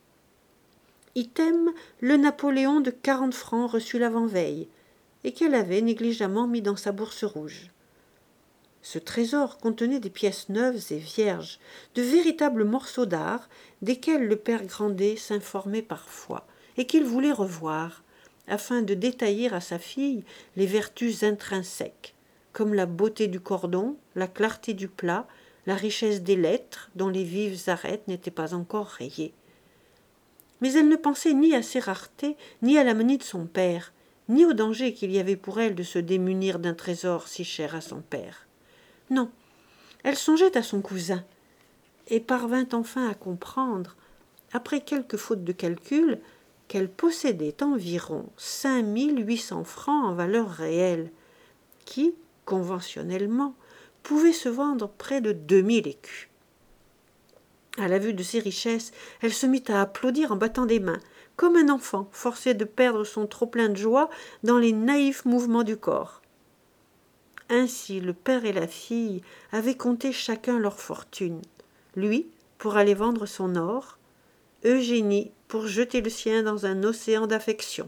Speaker 1: Item, le Napoléon de quarante francs reçu l'avant-veille, et qu'elle avait négligemment mis dans sa bourse rouge. Ce trésor contenait des pièces neuves et vierges, de véritables morceaux d'art, desquels le père Grandet s'informait parfois, et qu'il voulait revoir, afin de détailler à sa fille les vertus intrinsèques, comme la beauté du cordon, la clarté du plat, la richesse des lettres, dont les vives arêtes n'étaient pas encore rayées. Mais elle ne pensait ni à ces raretés, ni à la manie de son père, ni au danger qu'il y avait pour elle de se démunir d'un trésor si cher à son père. Non, elle songeait à son cousin, et parvint enfin à comprendre, après quelques fautes de calcul, qu'elle possédait environ cinq mille huit cents francs en valeur réelle, qui, conventionnellement, pouvaient se vendre près de deux mille écus. À la vue de ces richesses, elle se mit à applaudir en battant des mains, comme un enfant forcé de perdre son trop-plein de joie dans les naïfs mouvements du corps. Ainsi, le père et la fille avaient compté chacun leur fortune, lui pour aller vendre son or, Eugénie pour jeter le sien dans un océan d'affection.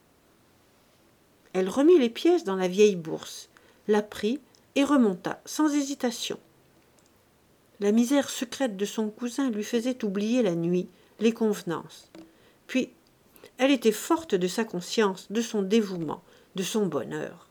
Speaker 1: Elle remit les pièces dans la vieille bourse, la prit et remonta sans hésitation. La misère secrète de son cousin lui faisait oublier la nuit, les convenances. Puis, elle était forte de sa conscience, de son dévouement, de son bonheur.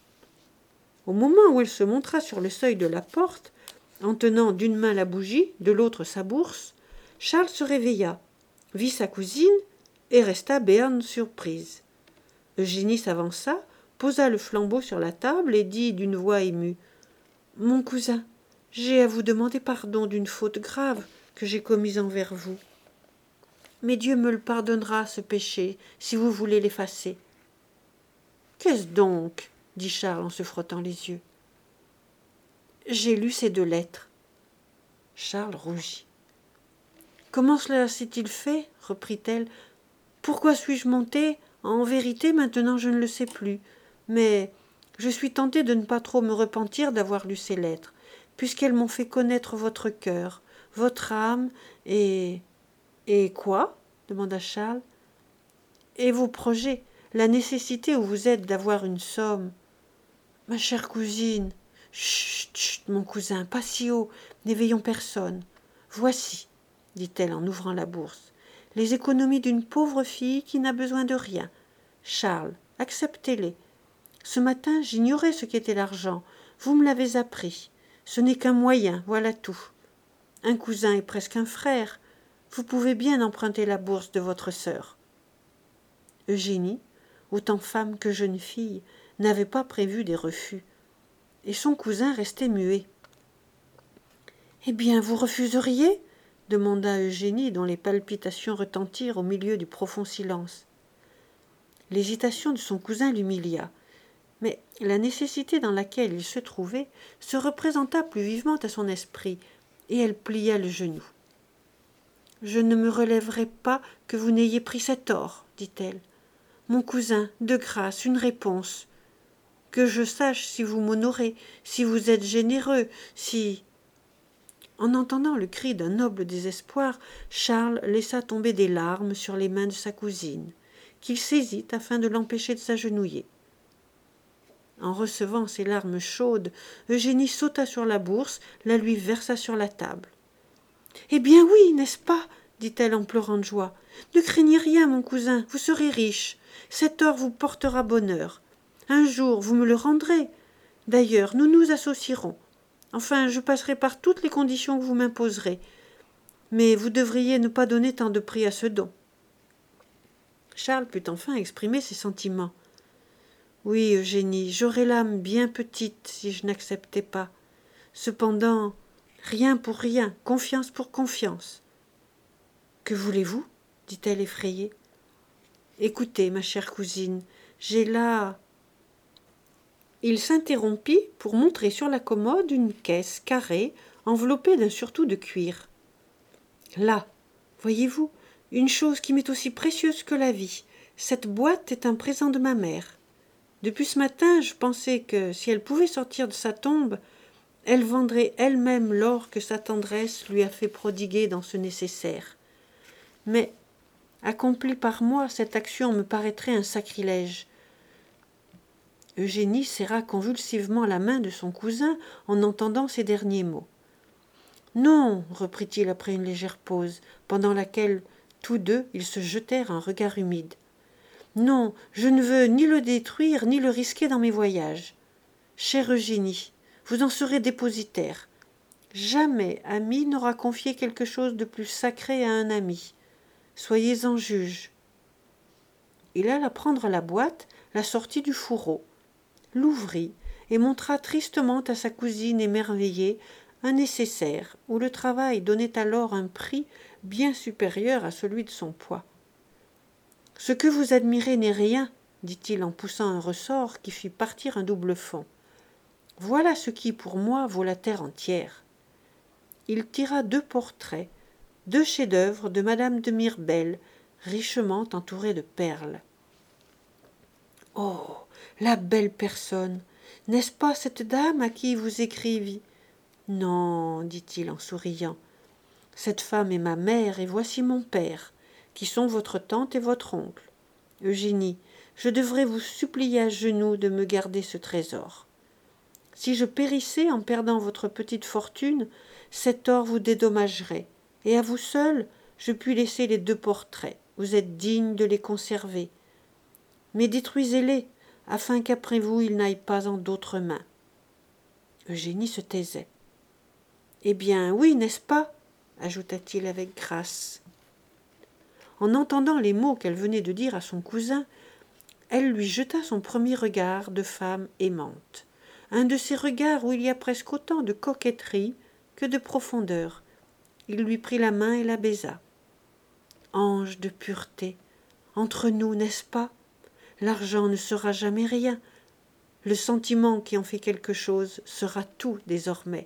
Speaker 1: Au moment où elle se montra sur le seuil de la porte, en tenant d'une main la bougie, de l'autre sa bourse, Charles se réveilla, vit sa cousine et resta béante surprise. Eugénie s'avança, posa le flambeau sur la table et dit d'une voix émue « Mon cousin, j'ai à vous demander pardon d'une faute grave que j'ai commise envers vous. Mais Dieu me le pardonnera, ce péché, si vous voulez l'effacer. »« Qu'est-ce donc ?» dit Charles en se frottant les yeux. « J'ai lu ces deux lettres. » Charles rougit. « Comment cela s'est-il fait ?» reprit-elle. « Pourquoi suis-je montée ? En vérité, maintenant je ne le sais plus. Mais je suis tentée de ne pas trop me repentir d'avoir lu ces lettres, puisqu'elles m'ont fait connaître votre cœur, votre âme et... »« Et quoi ?» demanda Charles. « Et vos projets, la nécessité où vous êtes d'avoir une somme. »« Ma chère cousine, chut, chut, mon cousin, pas si haut, n'éveillons personne. Voici, dit-elle en ouvrant la bourse, les économies d'une pauvre fille qui n'a besoin de rien. Charles, acceptez-les. Ce matin, j'ignorais ce qu'était l'argent. Vous me l'avez appris. Ce n'est qu'un moyen, voilà tout. Un cousin est presque un frère. Vous pouvez bien emprunter la bourse de votre sœur. » Eugénie, autant femme que jeune fille, n'avait pas prévu des refus, et son cousin restait muet. « Eh bien, vous refuseriez ?» demanda Eugénie, dont les palpitations retentirent au milieu du profond silence. L'hésitation de son cousin l'humilia, mais la nécessité dans laquelle il se trouvait se représenta plus vivement à son esprit, et elle plia le genou. « Je ne me relèverai pas que vous n'ayez pris cet or, dit-elle. Mon cousin, de grâce, une réponse. Que je sache si vous m'honorez, si vous êtes généreux, si... » En entendant le cri d'un noble désespoir, Charles laissa tomber des larmes sur les mains de sa cousine, qu'il saisit afin de l'empêcher de s'agenouiller. En recevant ces larmes chaudes, Eugénie sauta sur la bourse, la lui versa sur la table. « Eh bien oui, n'est-ce pas ?» dit-elle en pleurant de joie. « Ne craignez rien, mon cousin, vous serez riche. Cet or vous portera bonheur. Un jour, vous me le rendrez. D'ailleurs, nous nous associerons. Enfin, je passerai par toutes les conditions que vous m'imposerez. Mais vous devriez ne pas donner tant de prix à ce don. » Charles put enfin exprimer ses sentiments. « Oui, Eugénie, j'aurais l'âme bien petite si je n'acceptais pas. Cependant, rien pour rien, confiance pour confiance. »« Que voulez-vous » dit-elle effrayée. « Écoutez, ma chère cousine, j'ai là... » Il s'interrompit pour montrer sur la commode une caisse carrée enveloppée d'un surtout de cuir. « Là, voyez-vous, une chose qui m'est aussi précieuse que la vie. Cette boîte est un présent de ma mère. Depuis ce matin, je pensais que, si elle pouvait sortir de sa tombe, elle vendrait elle-même l'or que sa tendresse lui a fait prodiguer dans ce nécessaire. Mais, accomplie par moi, cette action me paraîtrait un sacrilège. » Eugénie serra convulsivement la main de son cousin en entendant ces derniers mots. « Non, reprit-il après une légère pause, pendant laquelle tous deux ils se jetèrent un regard humide. Non, je ne veux ni le détruire ni le risquer dans mes voyages. Chère Eugénie, vous en serez dépositaire. Jamais ami n'aura confié quelque chose de plus sacré à un ami. Soyez-en juge. » Il alla prendre la boîte, la sortit du fourreau, l'ouvrit et montra tristement à sa cousine émerveillée un nécessaire où le travail donnait alors un prix bien supérieur à celui de son poids. « Ce que vous admirez n'est rien, » dit-il en poussant un ressort qui fit partir un double fond. « Voilà ce qui, pour moi, vaut la terre entière. » Il tira deux portraits, deux chefs-d'œuvre de Madame de Mirbel, richement entourés de perles. « Oh, la belle personne! N'est-ce pas cette dame à qui vous écrivis ? » ?»« Non, dit-il en souriant. Cette femme est ma mère et voici mon père, qui sont votre tante et votre oncle. Eugénie, je devrais vous supplier à genoux de me garder ce trésor. Si je périssais en perdant votre petite fortune, cet or vous dédommagerait, et à vous seul, je puis laisser les deux portraits. Vous êtes digne de les conserver. Mais détruisez-les, afin qu'après vous ils n'aillent pas en d'autres mains. » Eugénie se taisait. « Eh bien, oui, n'est-ce pas ?» ajouta-t-il avec grâce. En entendant les mots qu'elle venait de dire à son cousin, elle lui jeta son premier regard de femme aimante, un de ces regards où il y a presque autant de coquetterie que de profondeur. Il lui prit la main et la baisa. « Ange de pureté, entre nous, n'est-ce pas ? L'argent ne sera jamais rien. Le sentiment qui en fait quelque chose sera tout désormais.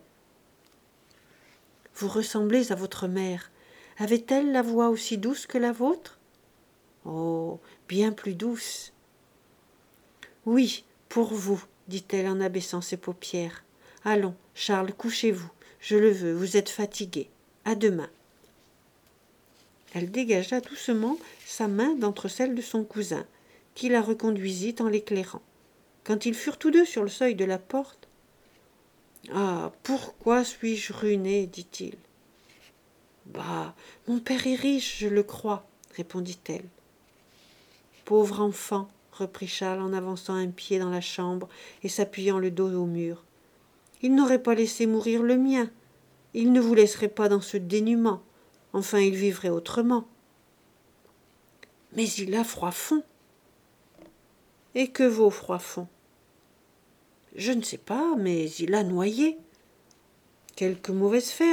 Speaker 1: Vous ressemblez à votre mère. Avait-elle la voix aussi douce que la vôtre ? Oh, bien plus douce. Oui, pour vous, dit-elle en abaissant ses paupières. Allons, Charles, couchez-vous. Je le veux, vous êtes fatigué. À demain. Elle dégagea doucement sa main d'entre celles de son cousin, qui la reconduisit en l'éclairant. Quand ils furent tous deux sur le seuil de la porte, « Ah, pourquoi suis-je ruiné ?» dit-il. « Bah, mon père est riche, je le crois, » répondit-elle. « Pauvre enfant, » reprit Charles en avançant un pied dans la chambre et s'appuyant le dos au mur. « Il n'aurait pas laissé mourir le mien. Il ne vous laisserait pas dans ce dénuement. Enfin, il vivrait autrement. »« Mais il a Froidfond. »« Et que vaut Froidfond ? » ?»« Je ne sais pas, mais il a Noyé. »« Quelque mauvaise ferme. »«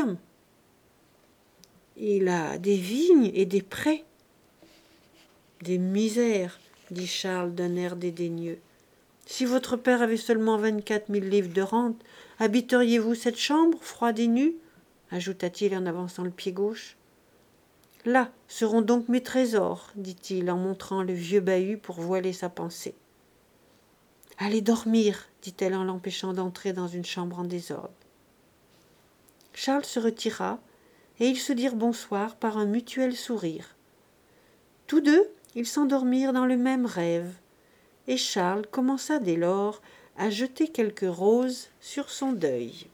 Speaker 1: Il a des vignes et des prés. »« Des misères, » dit Charles d'un air dédaigneux. « Si votre père avait seulement vingt-quatre mille livres de rente, habiteriez-vous cette chambre, froide et nue ?» ajouta-t-il en avançant le pied gauche. « Là seront donc mes trésors, » dit-il en montrant le vieux bahut pour voiler sa pensée. « Allez dormir, » dit-elle en l'empêchant d'entrer dans une chambre en désordre. Charles se retira, et ils se dirent bonsoir par un mutuel sourire. Tous deux, ils s'endormirent dans le même rêve, et Charles commença dès lors à jeter quelques roses sur son deuil.